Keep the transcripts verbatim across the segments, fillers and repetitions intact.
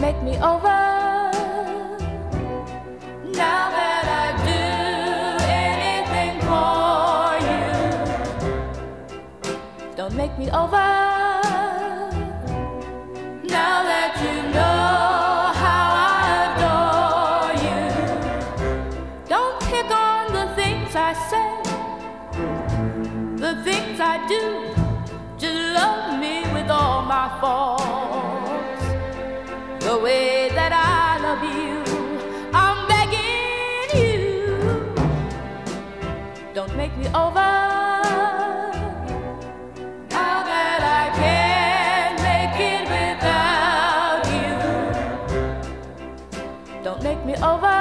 make me over. Now that I do anything for you, don't make me over. Now that you know how I adore you, don't pick on the things I say, the things I do. Just love me with all my faults, the way that I love you. I'm begging you, don't make me over. Now that I can't make it without you, don't make me over.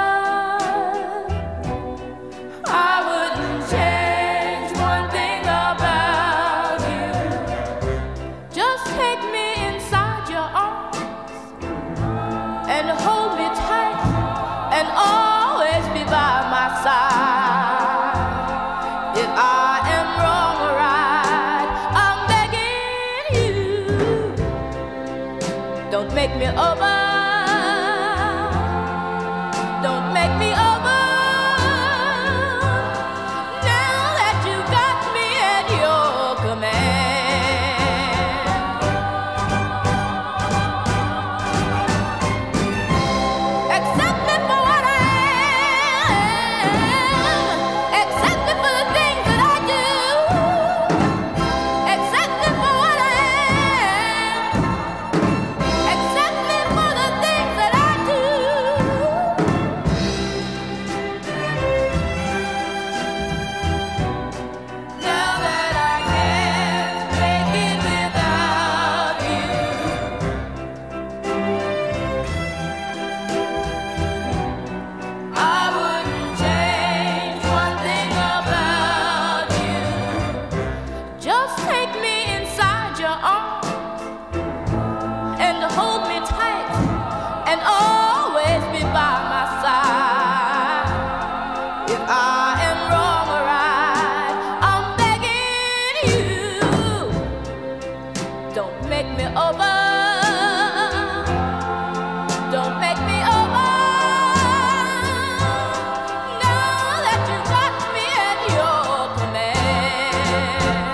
I wouldn't change one thing about you. Just take me inside your arms and hold me tight and always be by my side. If I am wrong or right, I'm begging you, don't make me over. Don't make me over. Now that you got me at your command. Accept me for what I am. Accept me for the things that I do. Accept me for what I am. Accept me for the things that I do. Now that I can't make it without you, I wouldn't change one thing about you. Just take me inside your arms and hold me tight and always be by my side. If I am wrong or right, I'm begging you, don't make me over. Don't make me over. Now that you got me at your command.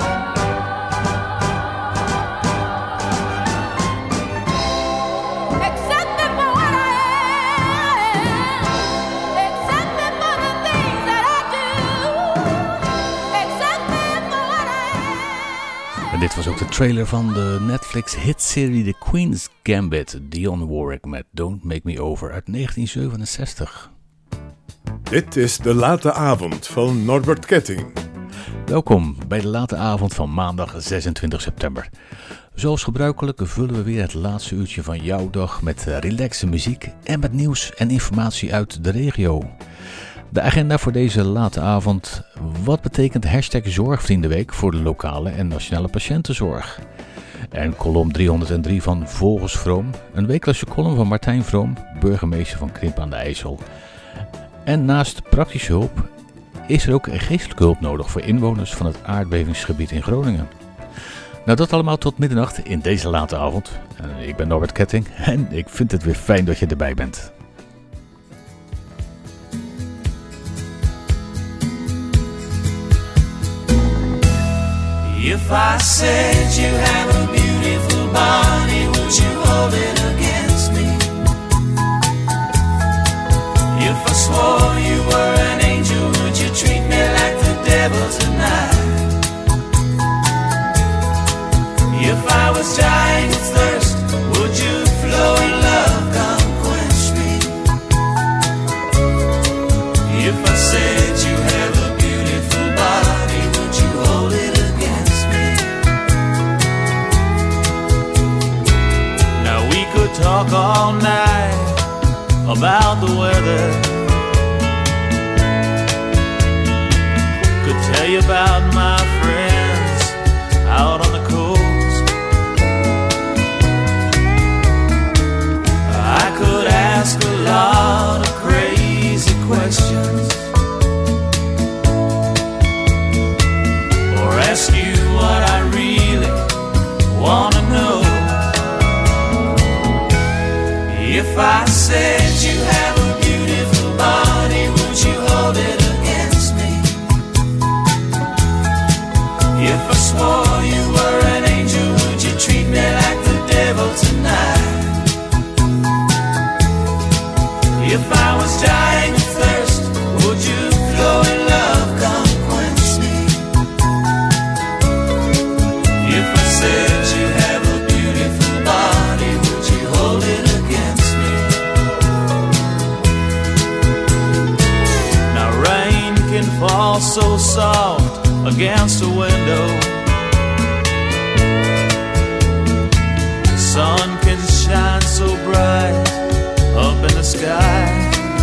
Accept me for what I am. Accept me for the things that I do. Accept me for what I am. En dit was ook de trailer van de Netflix hitserie The Queen's Gambit. Dionne Warwick met Don't Make Me Over uit negentien zevenenzestig. Dit is De Late Avond van Norbert Ketting. Welkom bij de late avond van maandag zesentwintig september. Zoals gebruikelijk vullen we weer het laatste uurtje van jouw dag met relaxe muziek en met nieuws en informatie uit de regio. De agenda voor deze late avond. Wat betekent hashtag Zorgvriendenweek voor de lokale en nationale patiëntenzorg? En kolom driehonderddrie van Volgens Vroom. Een wekelijkse column van Martijn Vroom, burgemeester van Krimpen aan de IJssel. En naast praktische hulp is er ook geestelijke hulp nodig voor inwoners van het aardbevingsgebied in Groningen. Nou, dat allemaal tot middernacht in deze late avond. Ik ben Norbert Ketting en ik vind het weer fijn dat je erbij bent. If I said you have a beautiful body, would you hold it against me? If I swore you were an angel, would you treat me like the devil tonight? If I was dying of thirst, would you flow in love, come quench me? If I said you have a beautiful body, would you hold it against me? Now we could talk all night about the weather, could tell you about my friends out on the coast. I could ask a lot of crazy questions, or ask you what I really wanna know. so soft against the window. The sun can shine so bright up in the sky.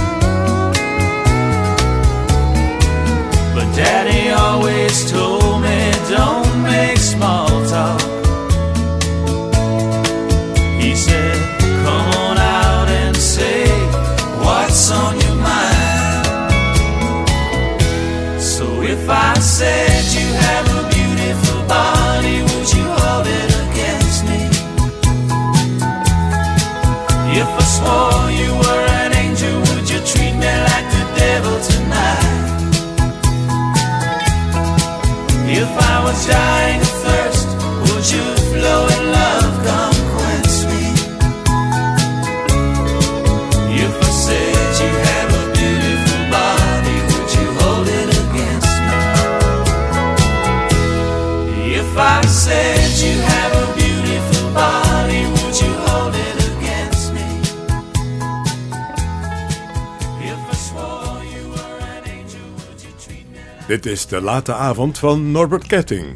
But Daddy always told me don't make small talk. He said, come on out and say what's on your mind. So if I said you have a beautiful body, would you hold it against me? If I swore you were an angel, would you treat me like the devil tonight? If I was dying of thirst, would you flow in love, come quench me? If I said you have a beautiful body, would you hold it against me? If I said you have a beautiful body, would you hold it against me? If I swore you were an angel, would you treat me like... Dit is de late avond van Norbert Ketting.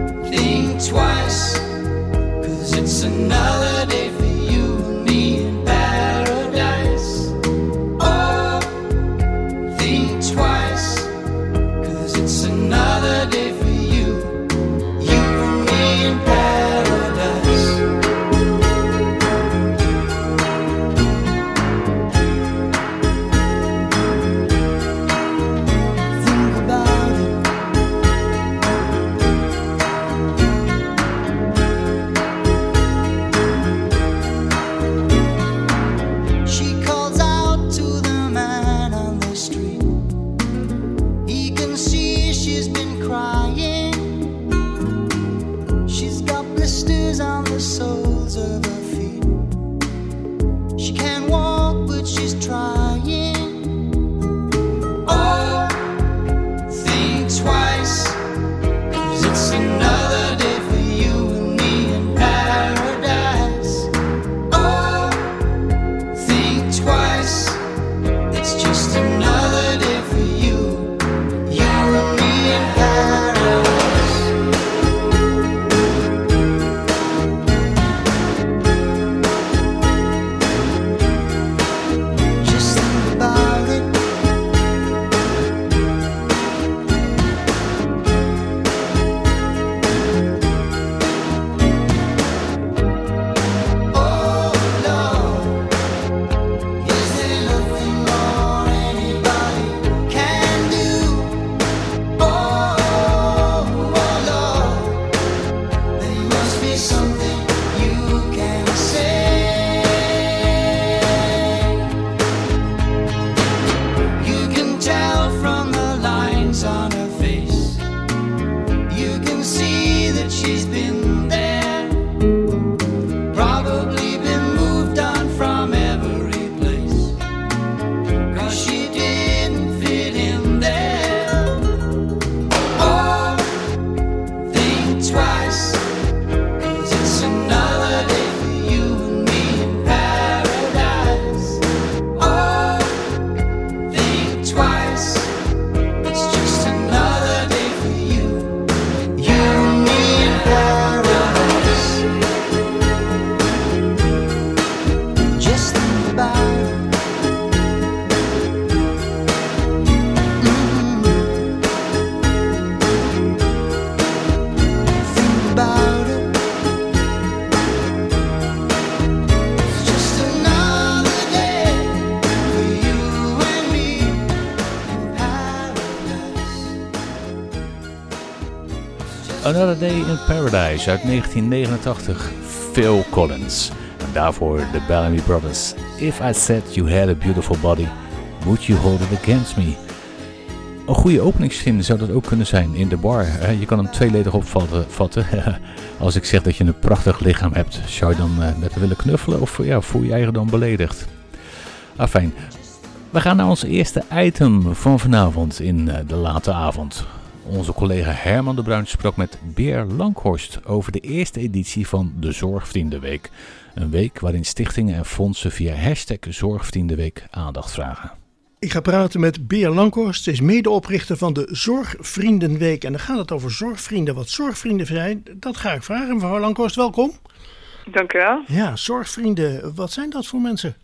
Twice, 'cause it's another day for you and me and Another Day in Paradise uit negentien negenentachtig, Phil Collins. En daarvoor de Bellamy Brothers. If I said you had a beautiful body, would you hold it against me? Een goede openingszin zou dat ook kunnen zijn in de bar. Je kan hem tweeledig opvatten. Als ik zeg dat je een prachtig lichaam hebt, zou je dan uh, net willen knuffelen of ja, voel je je eigen dan beledigd? Afijn, we gaan naar ons eerste item van vanavond in uh, de late avond. Onze collega Herman de Bruin sprak met Beer Lankhorst over de eerste editie van de Zorgvriendenweek. Een week waarin stichtingen en fondsen via hashtag Zorgvriendenweek aandacht vragen. Ik ga praten met Beer Lankhorst. Ze is medeoprichter van de Zorgvriendenweek. En dan gaat het over zorgvrienden. Wat zorgvrienden zijn, dat ga ik vragen. Mevrouw Lankhorst, welkom. Dank u wel. Ja, zorgvrienden. Wat zijn dat voor mensen?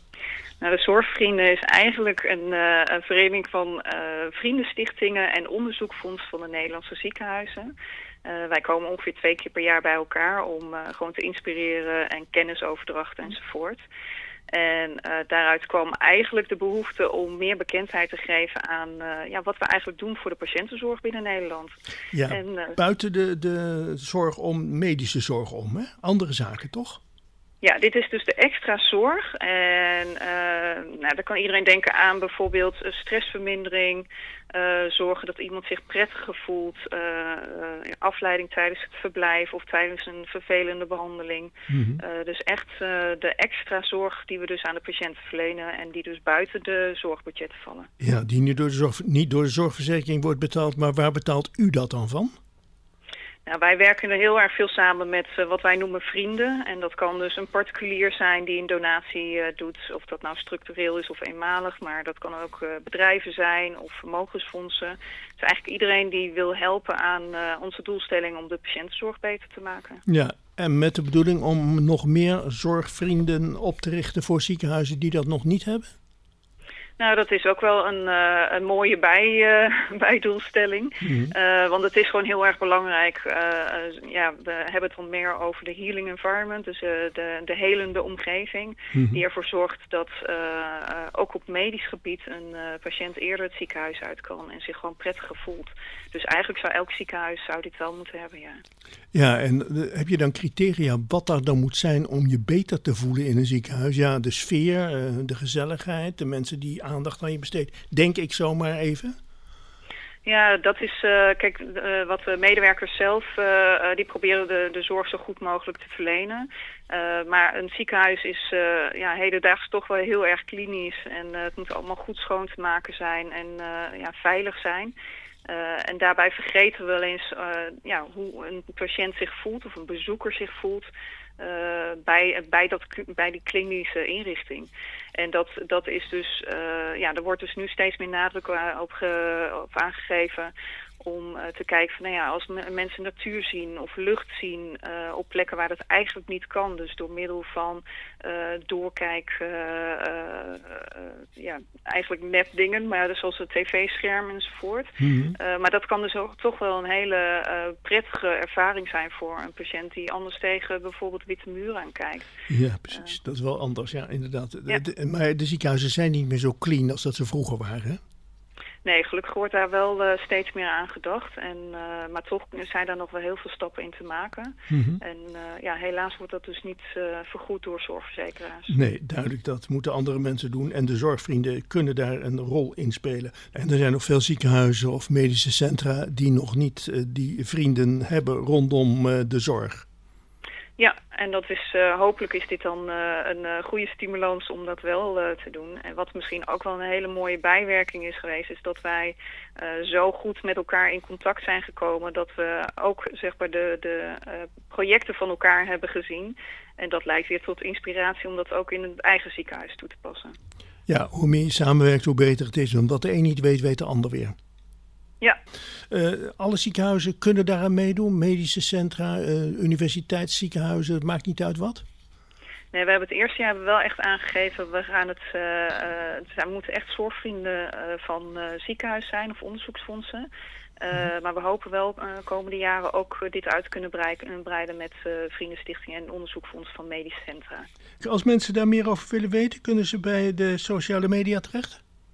Nou, de Zorgvrienden is eigenlijk een, uh, een vereniging van uh, vriendenstichtingen en onderzoekfonds van de Nederlandse ziekenhuizen. Uh, wij komen ongeveer twee keer per jaar bij elkaar om uh, gewoon te inspireren en kennisoverdracht enzovoort. En uh, daaruit kwam eigenlijk de behoefte om meer bekendheid te geven aan uh, ja, wat we eigenlijk doen voor de patiëntenzorg binnen Nederland. Ja, en, uh, buiten de, de zorg om, medische zorg om, hè? Andere zaken toch? Ja, dit is dus de extra zorg. En uh, nou, dan kan iedereen denken aan bijvoorbeeld stressvermindering, uh, zorgen dat iemand zich prettiger voelt, uh, uh, afleiding tijdens het verblijf of tijdens een vervelende behandeling. Mm-hmm. Uh, dus echt uh, de extra zorg die we dus aan de patiënten verlenen en die dus buiten de zorgbudgetten vallen. Ja, die niet door de, zorg, niet door de zorgverzekering wordt betaald, maar waar betaalt u dat dan van? Nou, wij werken er heel erg veel samen met uh, wat wij noemen vrienden. En dat kan dus een particulier zijn die een donatie uh, doet. Of dat nou structureel is of eenmalig. Maar dat kan ook uh, bedrijven zijn of vermogensfondsen. Het is eigenlijk iedereen die wil helpen aan uh, onze doelstelling om de patiëntenzorg beter te maken. Ja, en met de bedoeling om nog meer zorgvrienden op te richten voor ziekenhuizen die dat nog niet hebben? Nou, dat is ook wel een, uh, een mooie bij, uh, bijdoelstelling. Mm-hmm. Uh, want het is gewoon heel erg belangrijk. Uh, uh, ja, we hebben het dan meer over de healing environment. Dus uh, de, de helende omgeving. Mm-hmm. Die ervoor zorgt dat uh, uh, ook op medisch gebied een uh, patiënt eerder het ziekenhuis uit kan. En zich gewoon prettiger voelt. Dus eigenlijk zou elk ziekenhuis zou dit wel moeten hebben, ja. Ja, en uh, heb je dan criteria wat daar dan moet zijn om je beter te voelen in een ziekenhuis? Ja, de sfeer, uh, de gezelligheid, de mensen die aandacht aan je besteedt. Denk ik zomaar even? Ja, dat is, uh, kijk, uh, wat de medewerkers zelf, uh, uh, die proberen de, de zorg zo goed mogelijk te verlenen. Uh, maar een ziekenhuis is uh, ja, hedendaags toch wel heel erg klinisch. En uh, het moet allemaal goed schoon te maken zijn en uh, ja, veilig zijn. Uh, en daarbij vergeten we wel eens uh, ja, hoe een patiënt zich voelt of een bezoeker zich voelt uh, bij, bij, dat, bij die klinische inrichting. En dat, dat is dus, uh, ja, er wordt dus nu steeds meer nadruk op, ge, op aangegeven om uh, te kijken van, nou ja, als m- mensen natuur zien of lucht zien uh, op plekken waar dat eigenlijk niet kan. Dus door middel van uh, doorkijk, uh, uh, uh, ja, eigenlijk nepdingen, maar dus zoals het tv-scherm enzovoort. Mm-hmm. Uh, maar dat kan dus ook toch wel een hele uh, prettige ervaring zijn voor een patiënt die anders tegen bijvoorbeeld witte muren aankijkt. Ja, precies. Uh, dat is wel anders, ja, inderdaad. Ja. De, de, maar de ziekenhuizen zijn niet meer zo clean als dat ze vroeger waren, hè? Nee, gelukkig wordt daar wel uh, steeds meer aan gedacht. En, uh, maar toch zijn daar nog wel heel veel stappen in te maken. Mm-hmm. En uh, ja, helaas wordt dat dus niet uh, vergoed door zorgverzekeraars. Nee, duidelijk, dat moeten andere mensen doen. En de zorgvrienden kunnen daar een rol in spelen. En er zijn nog veel ziekenhuizen of medische centra die nog niet uh, die vrienden hebben rondom uh, de zorg. Ja, en dat is, uh, hopelijk is dit dan uh, een uh, goede stimulans om dat wel uh, te doen. En wat misschien ook wel een hele mooie bijwerking is geweest, is dat wij uh, zo goed met elkaar in contact zijn gekomen dat we ook zeg maar de, de uh, projecten van elkaar hebben gezien. En dat leidt weer tot inspiratie om dat ook in het eigen ziekenhuis toe te passen. Ja, hoe meer je samenwerkt, hoe beter het is. Want wat de een niet weet, weet de ander weer. Ja. Uh, alle ziekenhuizen kunnen daaraan meedoen, medische centra, uh, universiteitsziekenhuizen, het maakt niet uit wat? Nee, we hebben het eerste jaar wel echt aangegeven, we gaan het, uh, uh, we moeten echt zorgvrienden uh, van uh, ziekenhuis zijn of onderzoeksfondsen. Uh, mm-hmm. Maar we hopen wel de uh, komende jaren ook uh, dit uit te kunnen breiden, breiden met uh, vriendenstichtingen en onderzoekfonds van medische centra. Als mensen daar meer over willen weten, kunnen ze bij de sociale media terecht?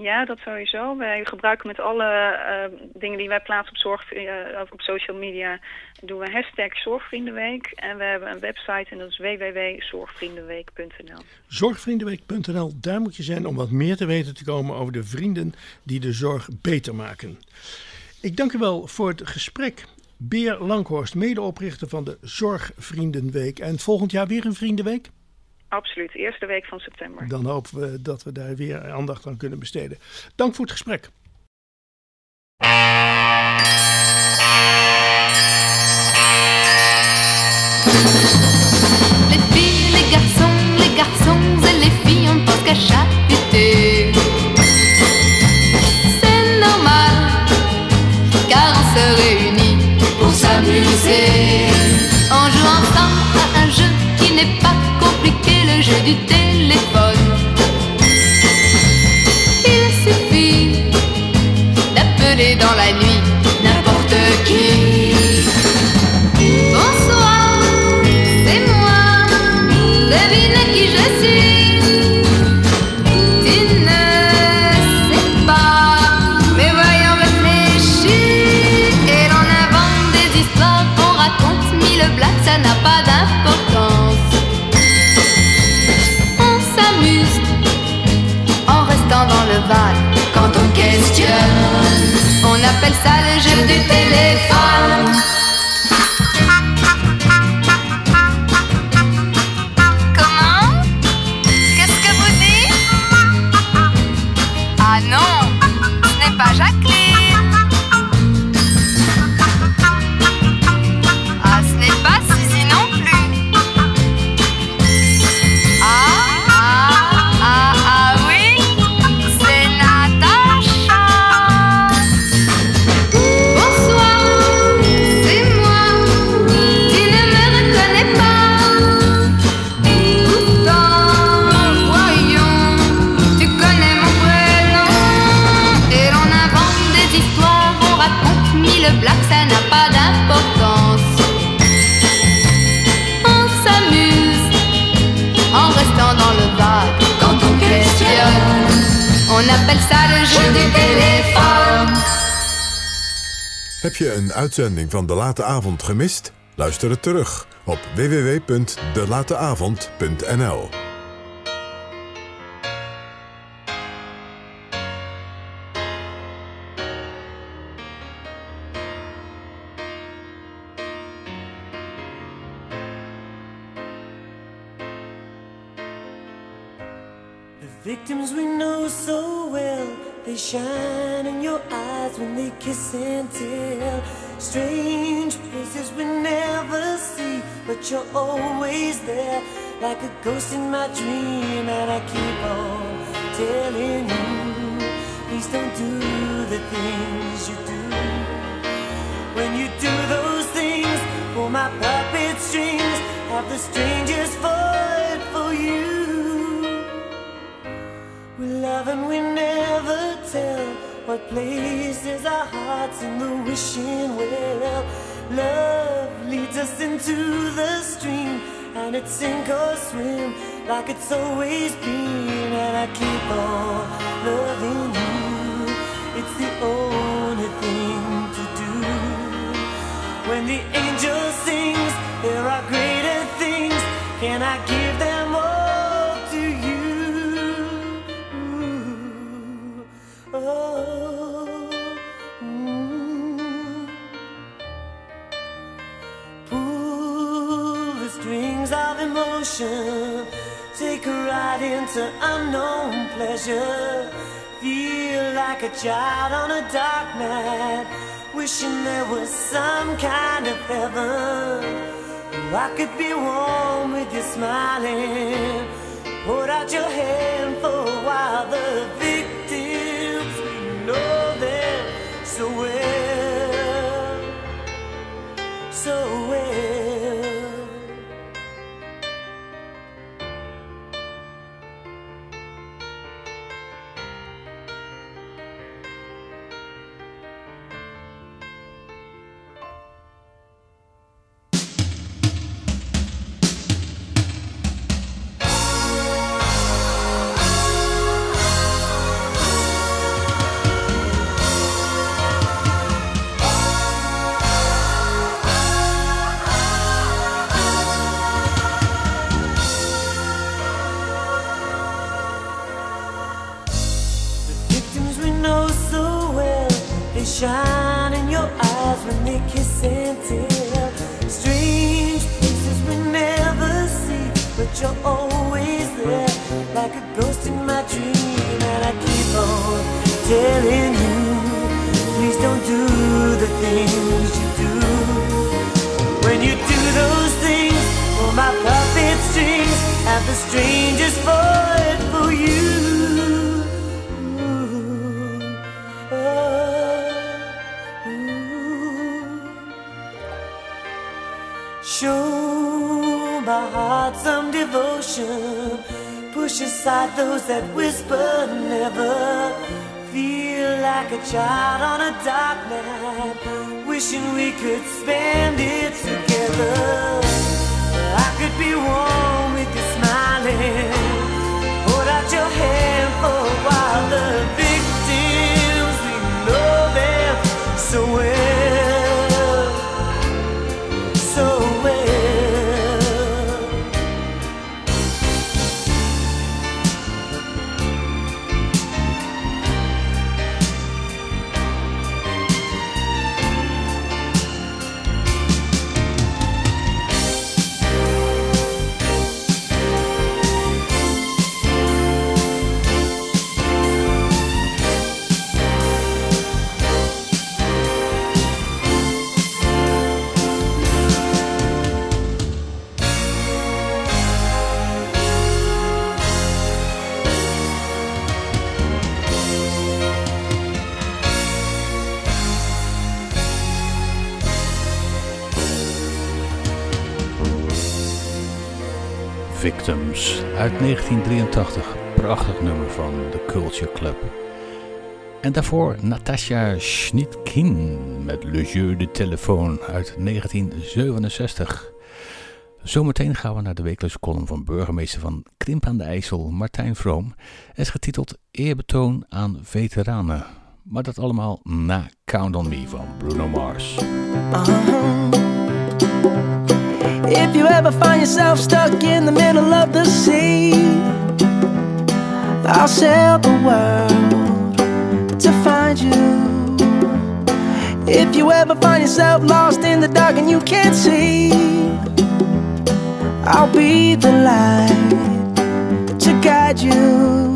Ja, dat sowieso. Wij gebruiken met alle uh, dingen die wij plaatsen op, zorg, uh, op social media, doen we hashtag Zorgvriendenweek. En we hebben een website en dat is w w w punt zorgvriendenweek punt n l. Zorgvriendenweek punt n l, daar moet je zijn om wat meer te weten te komen over de vrienden die de zorg beter maken. Ik dank u wel voor het gesprek. Beer Langhorst, medeoprichter van de Zorgvriendenweek. En volgend jaar weer een Vriendenweek? Absoluut, eerste week van september. Dan hopen we dat we daar weer aandacht aan kunnen besteden. Dank voor het gesprek. Les filles, les garçons, les garçons et les filles, on pense qu'à chahuter. C'est normal, car on se réunit pour s'amuser. On joue ensemble à un jeu qui n'est pas compliqué, le jeu du téléphone. Il suffit d'appeler dans la nuit n'importe qui. Bonsoir, c'est moi, devine qui je suis. Tu ne sais pas, mais voyons réfléchir. Et l'on invente des histoires, on raconte mille blagues, ça n'a pas d'importance. On s'amuse en restant dans le vague quand on questionne. On appelle ça le jeu du téléphone. Comment? Qu'est-ce que vous dites? Ah non, ce n'est pas Jacqueline. Ah, ce n'est pas Suzy non plus. Ah, ah, ah, ah oui, c'est Natacha. Bonsoir, c'est moi. Tu ne me reconnais pas. Pourtant, voyons, tu connais mon prénom. Et l'on invente des histoires, on raconte mille blagues, ça n'a pas d'importance. On s'amuse en restant dans le vague quand on questionne. On appelle ça le jeu du téléphone. Heb je een uitzending van De Late Avond gemist? Luister het terug op w w w punt de late avond punt n l. The victims we know so well, they shine in your eyes when they kiss and tell. Strange places we never see, but you're always there, like a ghost in my dream. And I keep on telling you, please don't do the things you do. When you do those things, pull my puppet strings, have the strangest void for you. We love and we never tell what places our hearts in the wishing well. Love leads us into the stream, and it's sink or swim like it's always been. And I keep on loving you, it's the only thing to do. When the angel sings, there are greater things, can I give them all to you? Oh, mm. Pull the strings of emotion, take a ride into unknown pleasure. Feel like a child on a dark night, wishing there was some kind of heaven. I could be warm with you smiling. Hold out your hand for a while. The victims, we know them so well, so well. sunshine in your eyes when they kiss and tell. Strange places we never see, but you're always there, like a ghost in my dream. And I keep on telling you, please don't do the things you do. When you do those things, pull my puppet strings, have the strangest void for you. Ooh, oh, ooh. Show my heart some devotion, push aside those that whisper never. Feel like a child on a dark night, wishing we could spend it together. I could be warm with you smiling, hold out your hand for a while. The victims, we know them so well, so well. Victims uit negentien drieëntachtig, prachtig nummer van The Culture Club. En daarvoor Natasha Schnittkin met Le Jeu de Telephone uit negentien zevenenzestig. Zometeen gaan we naar de wekelijkse column van burgemeester van Krimp aan de IJssel, Martijn Vroom. Het is getiteld Eerbetoon aan veteranen. Maar dat allemaal na Count on Me van Bruno Mars. Uh-huh. If you ever find yourself stuck in the middle of the sea, I'll sail the world to find you. If you ever find yourself lost in the dark and you can't see, I'll be the light to guide you.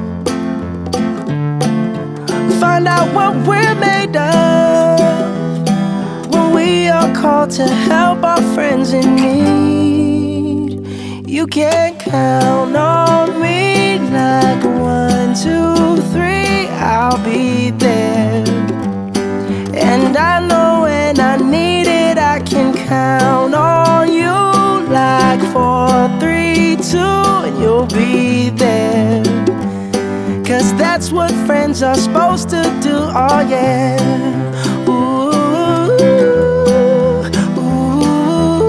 Find out what we're made of when we are called to help our friends in need. You can count on me like one, two, three, I'll be there. And I know when I need it, I can count on you like four, three, two, and you'll be there. Cause that's what friends are supposed to do, oh yeah. Ooh, ooh,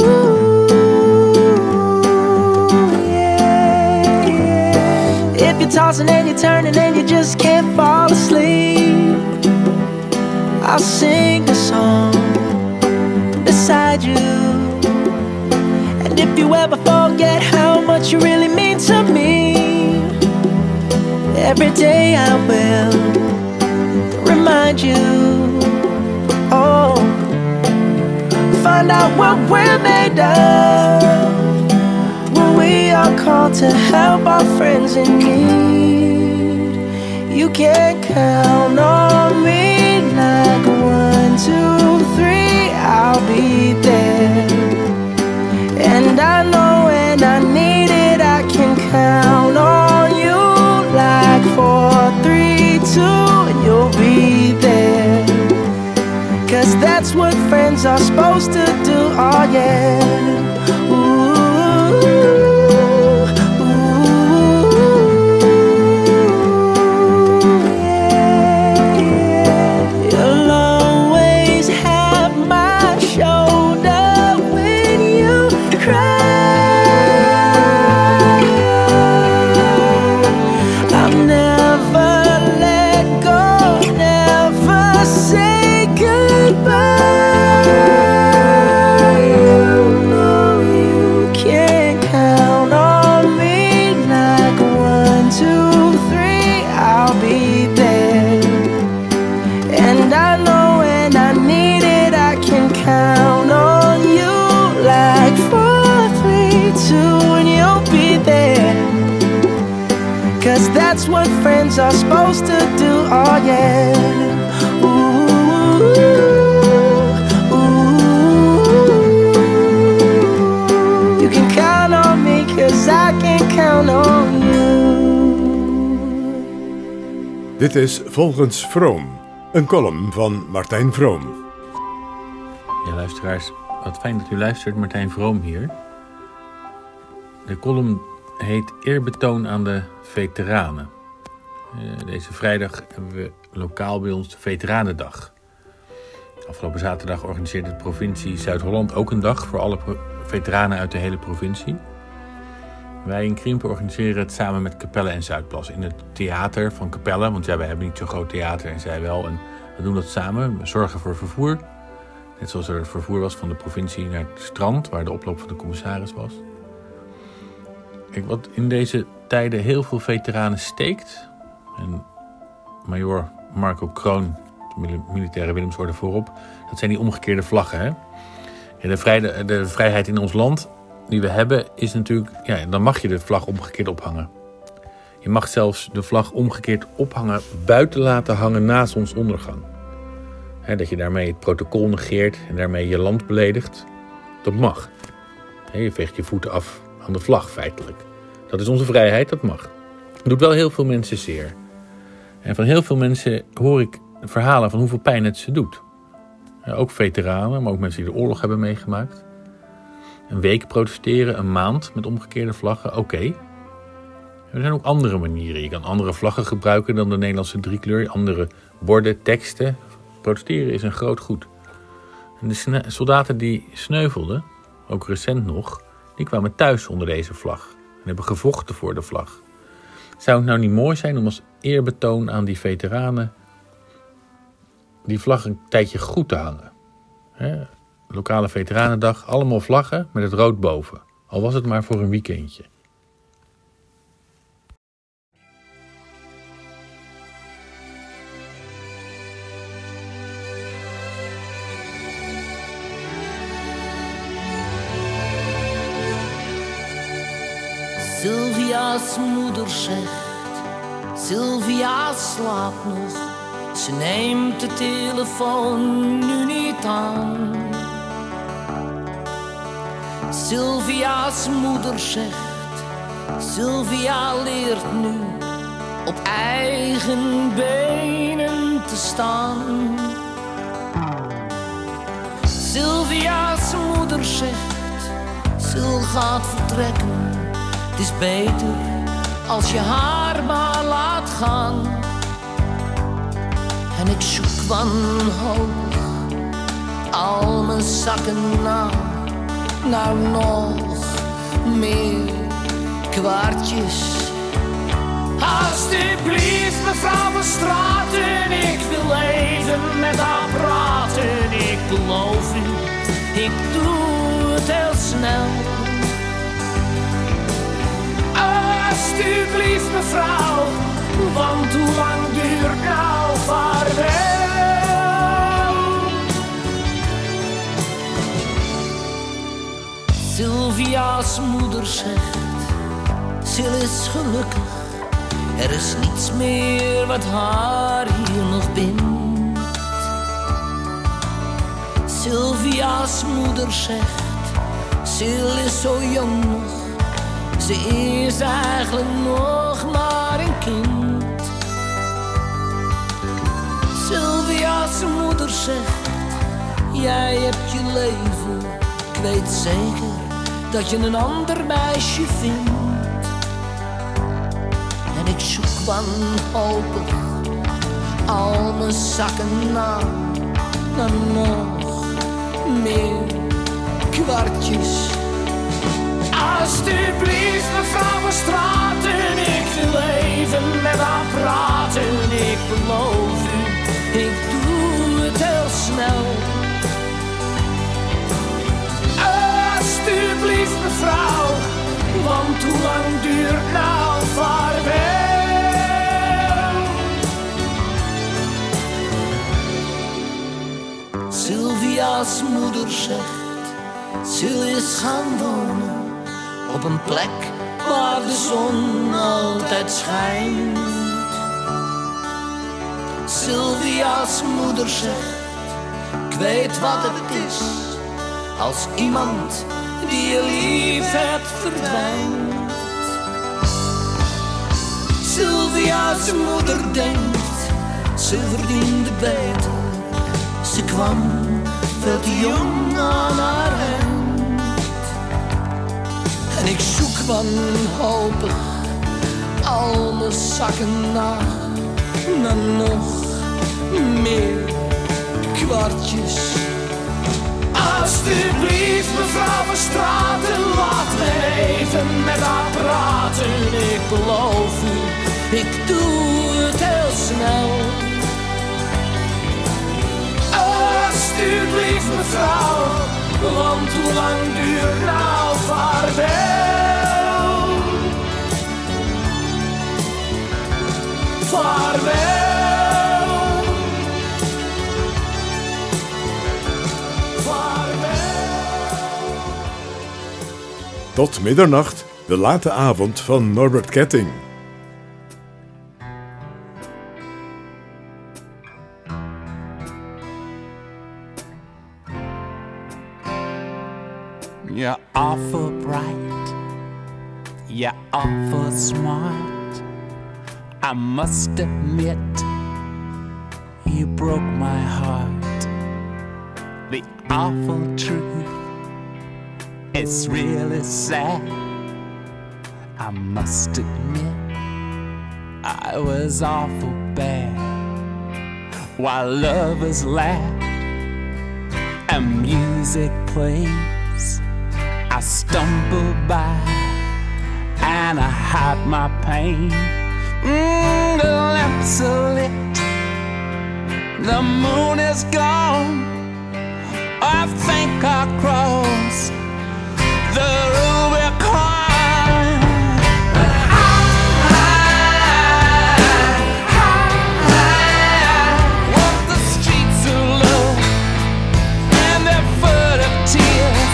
yeah, yeah. If you're tossing and you're turning and you just can't fall asleep, I'll sing a song beside you. And if you ever forget how much you really mean to me, every day I will remind you. Oh, find out what we're made of when we are called to help our friends in need. You can count on me like one, two, three, I'll be there. And I know when I need it, I can count on you like four, three, two, and you'll be there. Cause that's what friends are supposed to do, oh yeah. Ooh, ooh, yeah, yeah. You'll always have my shoulder when you cry. Goodbye, you know. That's what friends are supposed to do, oh yeah. Ooh, ooh. You can count on me, cause I can count on you. Dit is Volgens Vroom, een column van Martijn Vroom. Ja, luisteraars, wat fijn dat u luistert. Martijn Vroom hier. De column heet Eerbetoon aan de veteranen. Uh, deze vrijdag hebben we lokaal bij ons de Veteranendag. Afgelopen zaterdag organiseerde de provincie Zuid-Holland ook een dag voor alle pro- veteranen uit de hele provincie. Wij in Krimpen organiseren het samen met Capelle en Zuidplas in het theater van Capelle. Want ja, wij hebben niet zo'n groot theater en zij wel. En we doen dat samen. We zorgen voor vervoer. Net zoals er vervoer was van de provincie naar het strand, waar de oploop van de commissaris was. Kijk, wat in deze tijden heel veel veteranen steekt. En majoor Marco Kroon, de militaire Willemsorde voorop. Dat zijn die omgekeerde vlaggen. Hè? Ja, de, vrij, de vrijheid in ons land die we hebben is natuurlijk... Ja, dan mag je de vlag omgekeerd ophangen. Je mag zelfs de vlag omgekeerd ophangen, buiten laten hangen na zonsondergang. He, dat je daarmee het protocol negeert en daarmee je land beledigt. Dat mag. He, je veegt je voeten af aan de vlag feitelijk. Dat is onze vrijheid, dat mag. Dat doet wel heel veel mensen zeer. En van heel veel mensen hoor ik verhalen van hoeveel pijn het ze doet. Ja, ook veteranen, maar ook mensen die de oorlog hebben meegemaakt. Een week protesteren, een maand met omgekeerde vlaggen, oké. Okay. Er zijn ook andere manieren. Je kan andere vlaggen gebruiken dan de Nederlandse driekleur. Andere borden, teksten. Protesteren is een groot goed. En de sne- soldaten die sneuvelden, ook recent nog, die kwamen thuis onder deze vlag. En hebben gevochten voor de vlag. Zou het nou niet mooi zijn om als eerbetoon aan die veteranen die vlag een tijdje goed te hangen? He, lokale veteranendag, allemaal vlaggen met het rood boven. Al was het maar voor een weekendje. Sylvia's moeder zegt, Sylvia slaapt nog. Ze neemt de telefoon nu niet aan. Sylvia's moeder zegt, Sylvia leert nu op eigen benen te staan. Sylvia's moeder zegt, Sil gaat vertrekken. Het is beter als je haar maar laat gaan. En ik zoek wanhopig al mijn zakken na, naar nog meer kwartjes. Alsjeblieft mevrouw van Straten, ik wil even met haar praten. Ik beloof u, ik doe het heel snel. Alsjeblieft mevrouw, want hoe lang duurt nou vaarwel? Sylvia's moeder zegt, Sil is gelukkig. Er is niets meer wat haar hier nog bindt. Sylvia's moeder zegt, Sil is zo jong nog. Ze is eigenlijk nog maar een kind. Sylvia's moeder zegt, jij hebt je leven. Ik weet zeker dat je een ander meisje vindt. En ik zoek wanhopig al mijn zakken na, naar nog meer kwartjes. Alsjeblieft mevrouw van Straten, ik wil even met haar praten. Ik beloof u, ik doe het heel snel. Alsjeblieft mevrouw, want hoe lang duurt nou vaarwel? Sylvia's moeder zegt, Sil is gaan wonen op een plek waar de zon altijd schijnt. Sylvia's moeder zegt, ik weet wat het is, als iemand die je lief hebt verdwijnt. Sylvia's moeder denkt, ze verdiende beter, ze kwam veel te jong aan haar eind. En ik zoek wanhopig al mijn zakken na, naar nog meer kwartjes. Alsjeblieft mevrouw van Straten, laat me even met haar praten. Ik beloof u, ik doe het heel snel. Alsjeblieft mevrouw, want hoe lang duurt nou vaarwel? Vaarwel. Tot middernacht, de late avond van Norbert Ketting. You're awful bright, you're awful smart. I must admit, you broke my heart. The awful truth, it's really sad. I must admit, I was awful bad. While lovers laugh and music plays, I stumble by and I hide my pain. Mm, the lamps are lit, the moon is gone. I think I'll cross the Rubicon. Walk the streets of love and they're full of tears.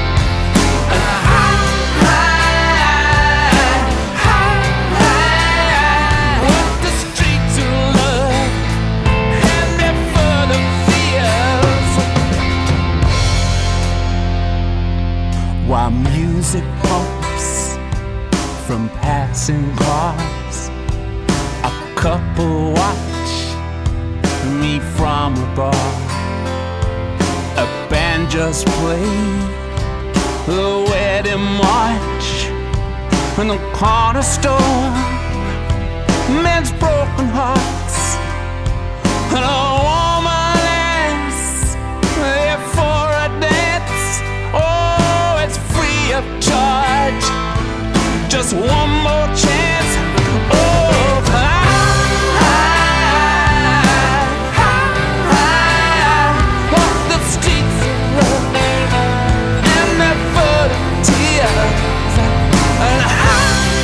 Walk the streets of love and they're full of fears. While music pumps from passing cars, a couple watch me from a bar. A band just played the wedding march in the corner store. Men's broken hearts and a woman asks if for a dance. Oh, it's free of charge, just one more chance. Oh, I, I, I walk the streets of love and they're full of tears. And I,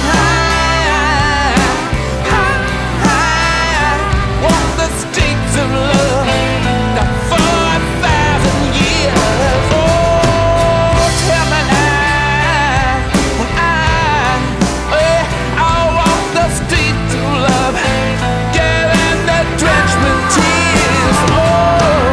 I, I walk the streets of love for a thousand years. Oh, tell me now, when I, eh, I walk the streets of love, getting the drenched with tears. Oh.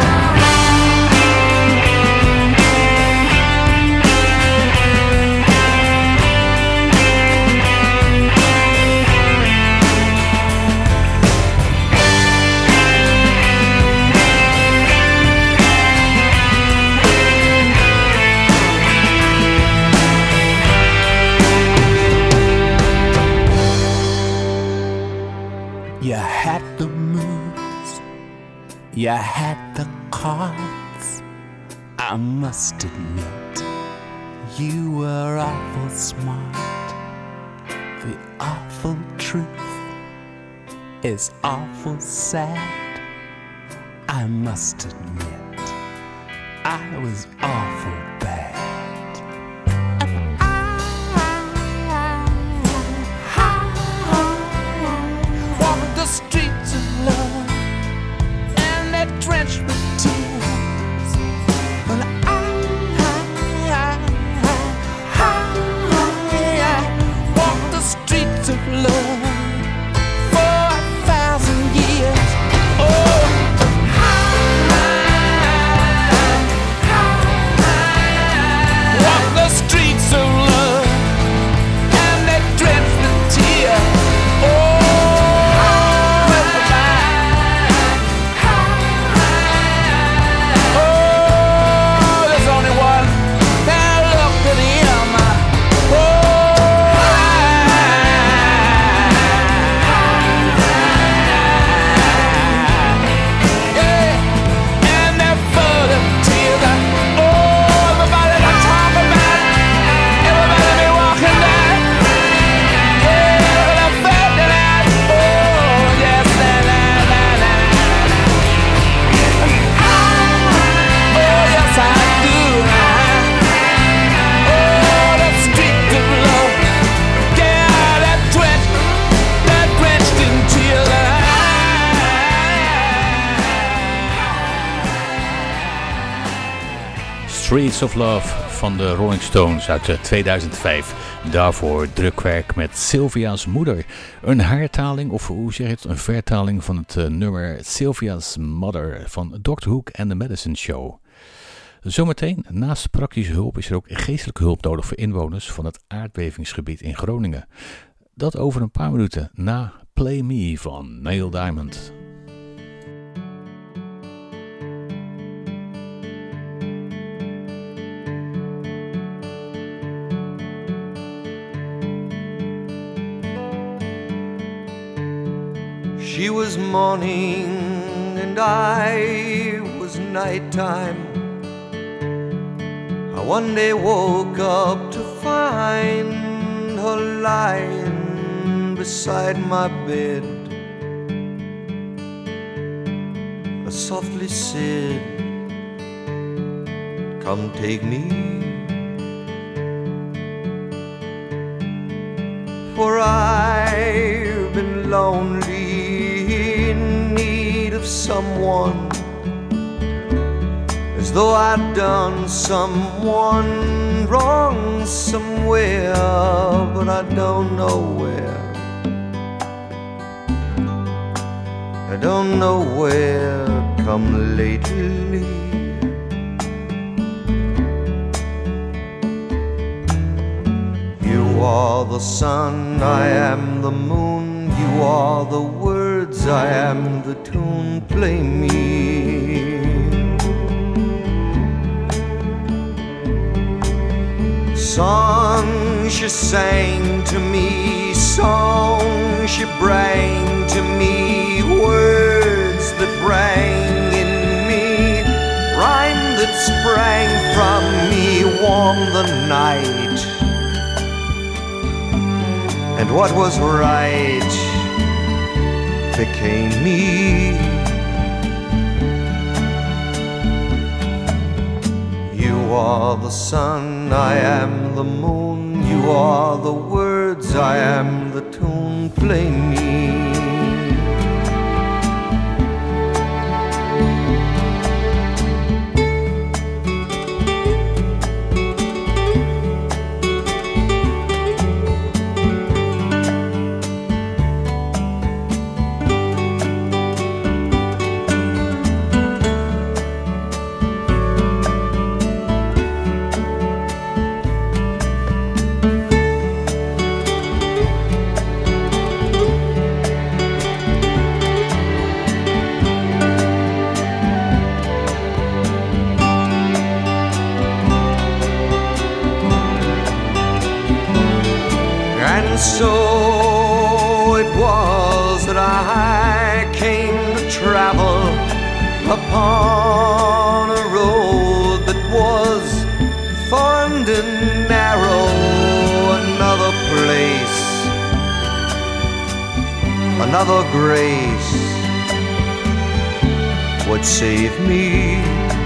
You had the moves, you had the cards. I must admit, you were awful smart. The awful truth is awful sad. I must admit, I was awful bad. Walk the streets of love and they're drenched with tears. But I, I, I, I, I walk Streets of Love van de Rolling Stones uit tweeduizend vijf. Daarvoor drukwerk met Sylvia's moeder. Een hertaling, of hoe zeg je het, een vertaling van het uh, nummer Sylvia's Mother van doctor Hook en The Medicine Show. Zometeen, naast praktische hulp, is er ook geestelijke hulp nodig voor inwoners van het aardbevingsgebied in Groningen. Dat over een paar minuten na Play Me van Neil Diamond. She was morning and I was nighttime. I one day woke up to find her lying beside my bed. I softly said, "Come take me," for I've been lonely, in need of someone, as though I'd done someone wrong somewhere, but I don't know where. I don't know where, come lately. You are the sun, I am the moon. You are the words, I am the tune. Play me. Songs she sang to me, songs she bring to me, words that rang in me, rhyme that sprang from me, warm the night. And what was right became me. You are the sun, I am the moon. You are the words, I am the tune. Play me. So it was that I came to travel upon a road that was thorned and narrow. Another place, another grace would save me.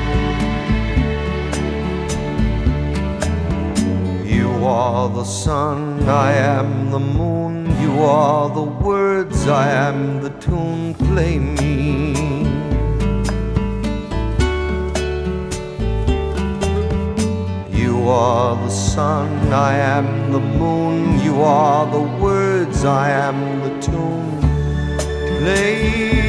You are the sun, I am the moon. You are the words, I am the tune. Play me. You are the sun, I am the moon. You are the words, I am the tune. Play.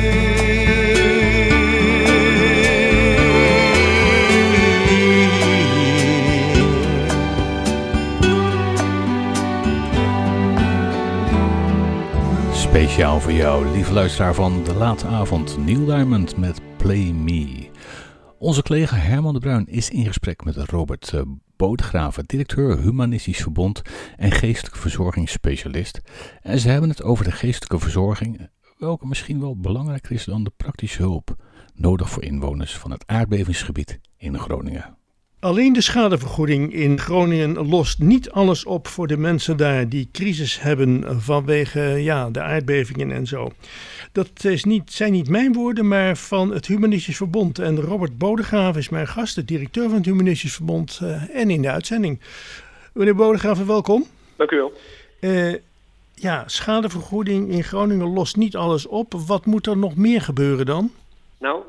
Speciaal voor jou, lieve luisteraar van De Late Avond, Neil Diamond met Play Me. Onze collega Herman de Bruin is in gesprek met Robert uh, Bodegraven, directeur Humanistisch Verbond en geestelijke verzorgingsspecialist. En ze hebben het over de geestelijke verzorging, welke misschien wel belangrijker is dan de praktische hulp, nodig voor inwoners van het aardbevingsgebied in Groningen. Alleen de schadevergoeding in Groningen lost niet alles op voor de mensen daar die crisis hebben vanwege ja, de aardbevingen en zo. Dat is niet, zijn niet mijn woorden, maar van het Humanistisch Verbond. En Robert Bodegraven is mijn gast, de directeur van het Humanistisch Verbond uh, en in de uitzending. Meneer Bodegraven, welkom. Dank u wel. Uh, ja, schadevergoeding in Groningen lost niet alles op. Wat moet er nog meer gebeuren dan? Nou,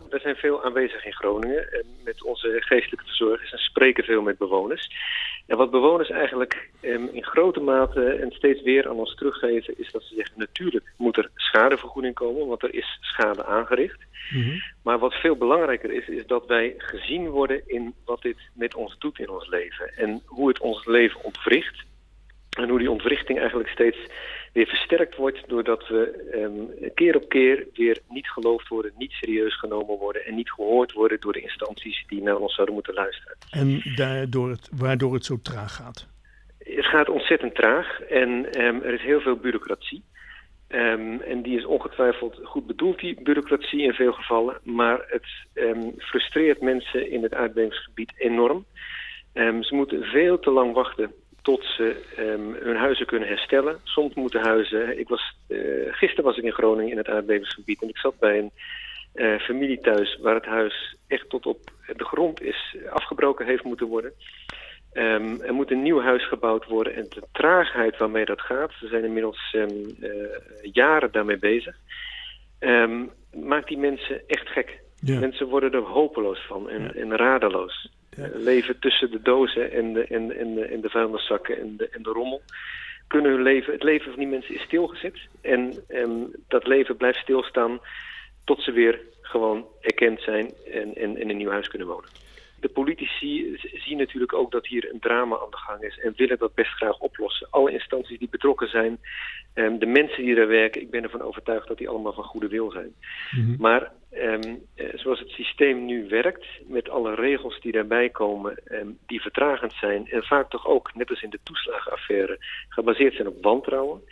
we zijn veel aanwezig in Groningen en met onze geestelijke verzorgers en spreken veel met bewoners. En wat bewoners eigenlijk um, in grote mate en steeds weer aan ons teruggeven is dat ze zeggen, natuurlijk moet er schadevergoeding komen, want er is schade aangericht. Mm-hmm. Maar wat veel belangrijker is, is dat wij gezien worden in wat dit met ons doet in ons leven. En hoe het ons leven ontwricht. En hoe die ontwrichting eigenlijk steeds weer versterkt wordt doordat we um, keer op keer weer niet geloofd worden, niet serieus genomen worden en niet gehoord worden door de instanties die naar ons zouden moeten luisteren. En daardoor het, waardoor het zo traag gaat? Het gaat ontzettend traag en um, er is heel veel bureaucratie. Um, en die is ongetwijfeld goed bedoeld, die bureaucratie in veel gevallen. Maar het um, frustreert mensen in het aardbevingsgebied enorm. Um, ze moeten veel te lang wachten tot ze um, hun huizen kunnen herstellen. Soms moeten huizen... Ik was, uh, gisteren was ik in Groningen in het aardbevingsgebied en ik zat bij een uh, familie thuis waar het huis echt tot op de grond is afgebroken heeft moeten worden. Um, er moet een nieuw huis gebouwd worden en de traagheid waarmee dat gaat, ze zijn inmiddels um, uh, jaren daarmee bezig, um, maakt die mensen echt gek. Ja. Mensen worden er hopeloos van en, ja. en radeloos. Ja. Uh, leven tussen de dozen en de, en, en de, en de vuilniszakken en de, en de rommel. Kunnen hun leven, het leven van die mensen is stilgezet en um, dat leven blijft stilstaan tot ze weer gewoon erkend zijn en, en in een nieuw huis kunnen wonen. De politici zien natuurlijk ook dat hier een drama aan de gang is en willen dat best graag oplossen. Alle instanties die betrokken zijn, um, de mensen die daar werken, ik ben ervan overtuigd dat die allemaal van goede wil zijn. Mm-hmm. Maar um, zoals het systeem nu werkt, met alle regels die daarbij komen, um, die vertragend zijn en vaak toch ook, net als in de toeslagenaffaire, gebaseerd zijn op wantrouwen.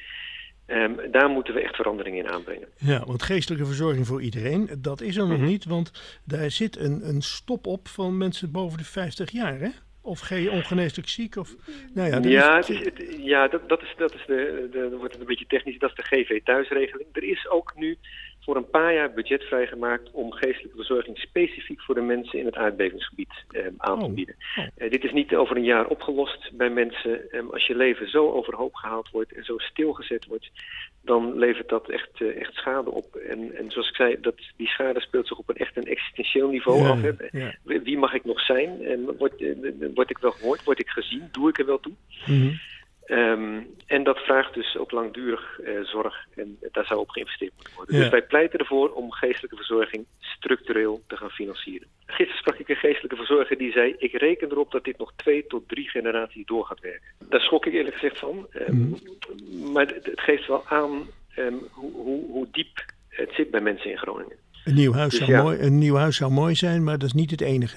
Um, daar moeten we echt verandering in aanbrengen. Ja, want geestelijke verzorging voor iedereen, dat is er nog mm-hmm. niet. Want daar zit een, een stop op van mensen boven de vijftig jaar, hè? Of geen ongeneeslijk ziek? Of, nou ja, ja, is... het is, het, ja dat, dat is, dat is de, de, dan wordt het een beetje technisch, dat is de G V thuisregeling. Er is ook nu voor een paar jaar budget vrijgemaakt om geestelijke verzorging specifiek voor de mensen in het aardbevingsgebied eh, aan te oh. bieden. Oh. Uh, dit is niet over een jaar opgelost bij mensen. Um, als je leven zo overhoop gehaald wordt en zo stilgezet wordt, dan levert dat echt, uh, echt schade op. En, en zoals ik zei, dat, die schade speelt zich op een echt een existentieel niveau ja, af. Hè. Ja. Wie mag ik nog zijn? En word, uh, word ik wel gehoord? Word ik gezien? Doe ik er wel toe? Mm-hmm. Um, en dat vraagt dus ook langdurig uh, zorg en daar zou op geïnvesteerd moeten worden. Ja. Dus wij pleiten ervoor om geestelijke verzorging structureel te gaan financieren. Gisteren sprak ik een geestelijke verzorger die zei, ik reken erop dat dit nog twee tot drie generaties door gaat werken. Daar schrok ik eerlijk gezegd van. Um, mm. Maar het, het geeft wel aan um, hoe, hoe, hoe diep het zit bij mensen in Groningen. Een nieuw huis, dus, zou, ja. mooi, een nieuw huis zou mooi zijn, maar dat is niet het enige.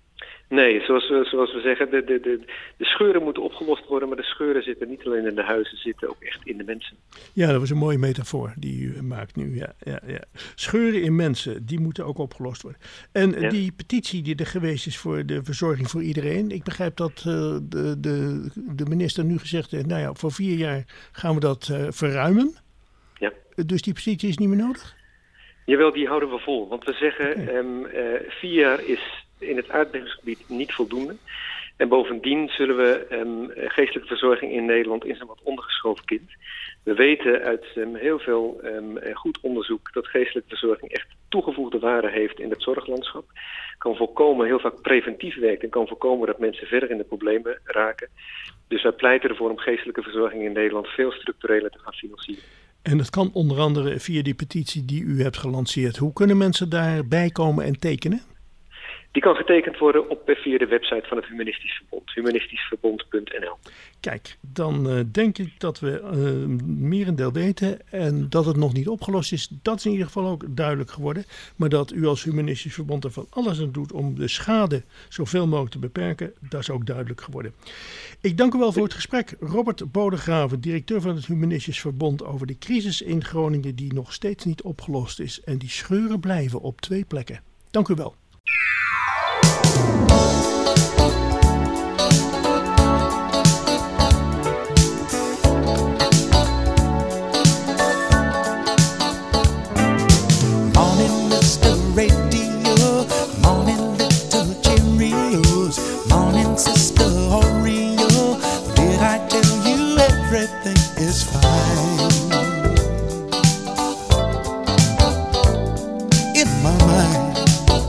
Nee, zoals we, zoals we zeggen, de, de, de, de scheuren moeten opgelost worden, maar de scheuren zitten niet alleen in de huizen, zitten ook echt in de mensen. Ja, dat was een mooie metafoor die u maakt nu. Ja, ja, ja. Scheuren in mensen, die moeten ook opgelost worden. En ja. die petitie die er geweest is voor de verzorging voor iedereen, ik begrijp dat uh, de, de, de minister nu gezegd heeft, nou ja, voor vier jaar gaan we dat uh, verruimen. Ja. Dus die petitie is niet meer nodig? Jawel, die houden we vol. Want we zeggen, okay. um, uh, vier jaar is in het aardbevingsgebied niet voldoende. En bovendien zullen we um, geestelijke verzorging in Nederland is een wat ondergeschoven kind. We weten uit um, heel veel um, goed onderzoek dat geestelijke verzorging echt toegevoegde waarde heeft in het zorglandschap. Kan voorkomen, heel vaak preventief werkt en kan voorkomen dat mensen verder in de problemen raken. Dus wij pleiten ervoor om geestelijke verzorging in Nederland veel structureler te gaan financieren. En dat kan onder andere via die petitie die u hebt gelanceerd. Hoe kunnen mensen daarbij komen en tekenen? Die kan getekend worden op, via de website van het Humanistisch Verbond, humanistisch verbond punt n l. Kijk, dan uh, denk ik dat we uh, merendeel weten en dat het nog niet opgelost is. Dat is in ieder geval ook duidelijk geworden. Maar dat u als Humanistisch Verbond er van alles aan doet om de schade zoveel mogelijk te beperken, dat is ook duidelijk geworden. Ik dank u wel voor het gesprek. Robert Bodegraven, directeur van het Humanistisch Verbond, over de crisis in Groningen die nog steeds niet opgelost is. En die scheuren blijven op twee plekken. Dank u wel. Morning, mister Radio. Morning, little Cheerios. Morning, sister Oreo. Did I tell you everything is fine? In my mind,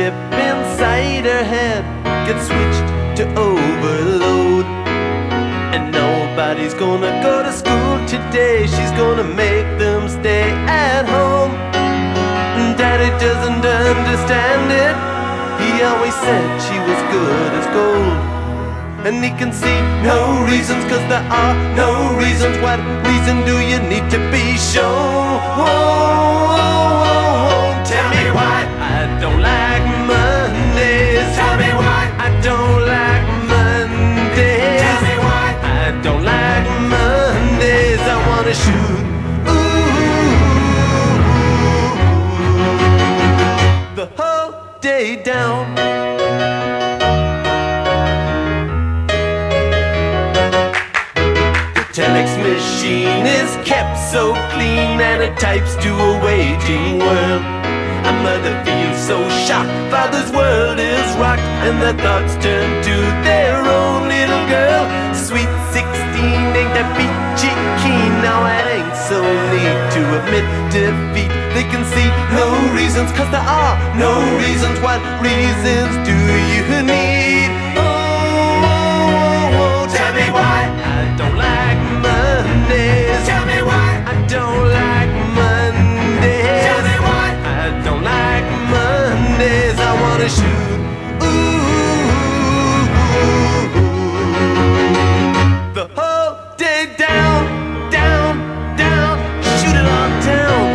chip inside her head gets switched to overload. And nobody's gonna go to school today, she's gonna make them stay at home. Daddy doesn't understand it, he always said she was good as gold. And he can see no reasons, cause there are no reasons. What reason do you need to be shown? Tell me why I don't like Mondays. Tell me why I don't like Mondays. Tell me why I don't like Mondays. I wanna shoot ooh, the whole day down. Telex machine is kept so clean and it types to a waiting world. A mother feels so shocked, father's world is rocked, and their thoughts turn to their own little girl. Sweet sixteen, ain't that peachy keen? Now it ain't so neat to admit defeat. They can see no reasons, cause there are no reasons. What reasons do you need? Oh, tell me why I don't like Mondays. Tell me why I don't like Mondays. Tell me why I don't like Mondays. I wanna shoot ooh, the whole day down, down, down. Shoot it all down.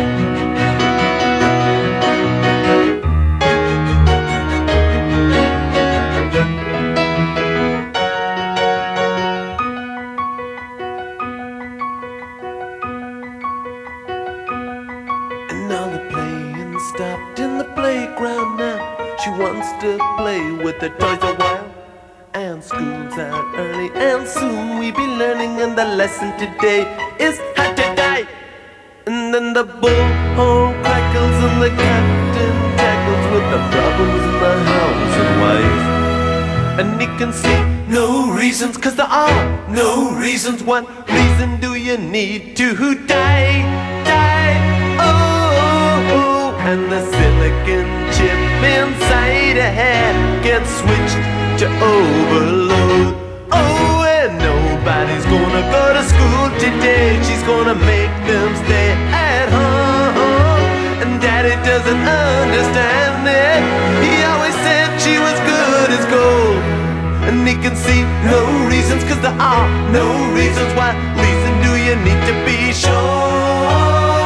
She wants to play with the toys a while. And school's out early, and soon we be learning. And the lesson today is how to die. And then the bullhorn crackles and the captain tackles with the problems in the house and wife. And he can see no reasons, cause there are no reasons. What reason do you need to die? Die, oh, oh. And the silicon chip inside her head gets switched to overload. Oh, and nobody's gonna go to school today, she's gonna make them stay at home. And daddy doesn't understand it, he always said she was good as gold. And he can see no reasons, cause there are no reasons. What reason do you need to be sure?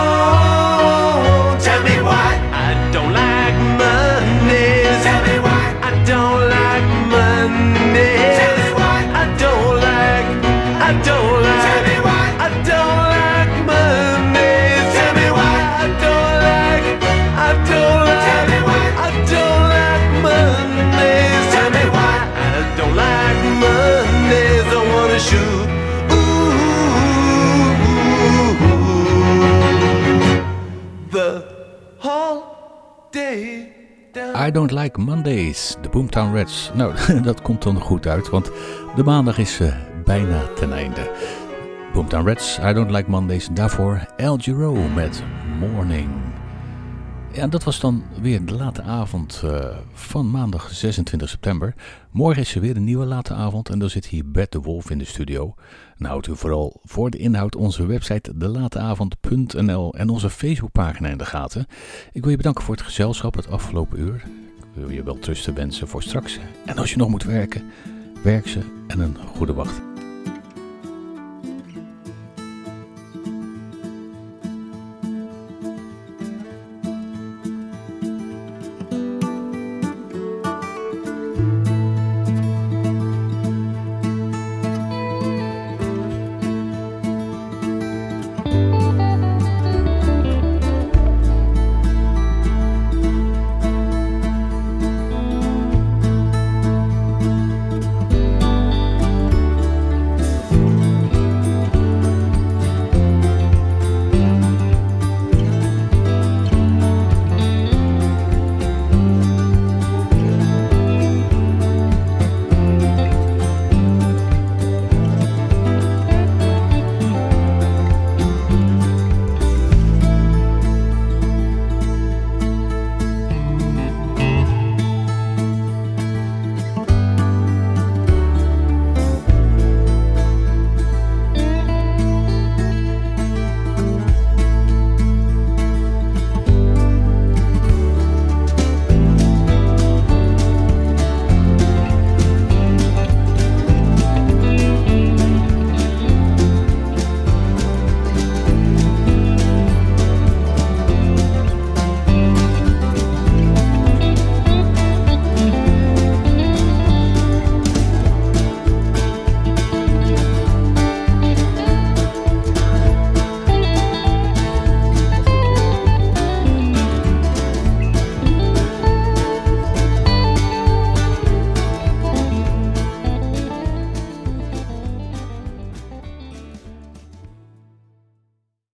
Tell me why I don't like Mondays. Tell me why I don't like Mondays. Tell me why I don't like, I don't like. Tell me why I don't like Mondays. Tell me why I don't like, I don't like. Tell me why I don't like Mondays. Tell me why I don't like Mondays. I wanna shoot ooh, the whole day. I Don't Like Mondays, de Boomtown Rats. Nou, dat komt dan goed uit, want de maandag is uh, bijna ten einde. Boomtown Rats, I Don't Like Mondays. Daarvoor Al Jarreau met Morning. Ja, dat was dan weer de late avond uh, van maandag zesentwintig september. Morgen is er weer een nieuwe late avond en dan zit hier Bert de Wolf in de studio. En houdt u vooral voor de inhoud onze website de late avond punt n l en onze Facebookpagina in de gaten. Ik wil je bedanken voor het gezelschap het afgelopen uur. Ik wil je wel trusten wensen voor straks. En als je nog moet werken, werk ze en een goede wacht.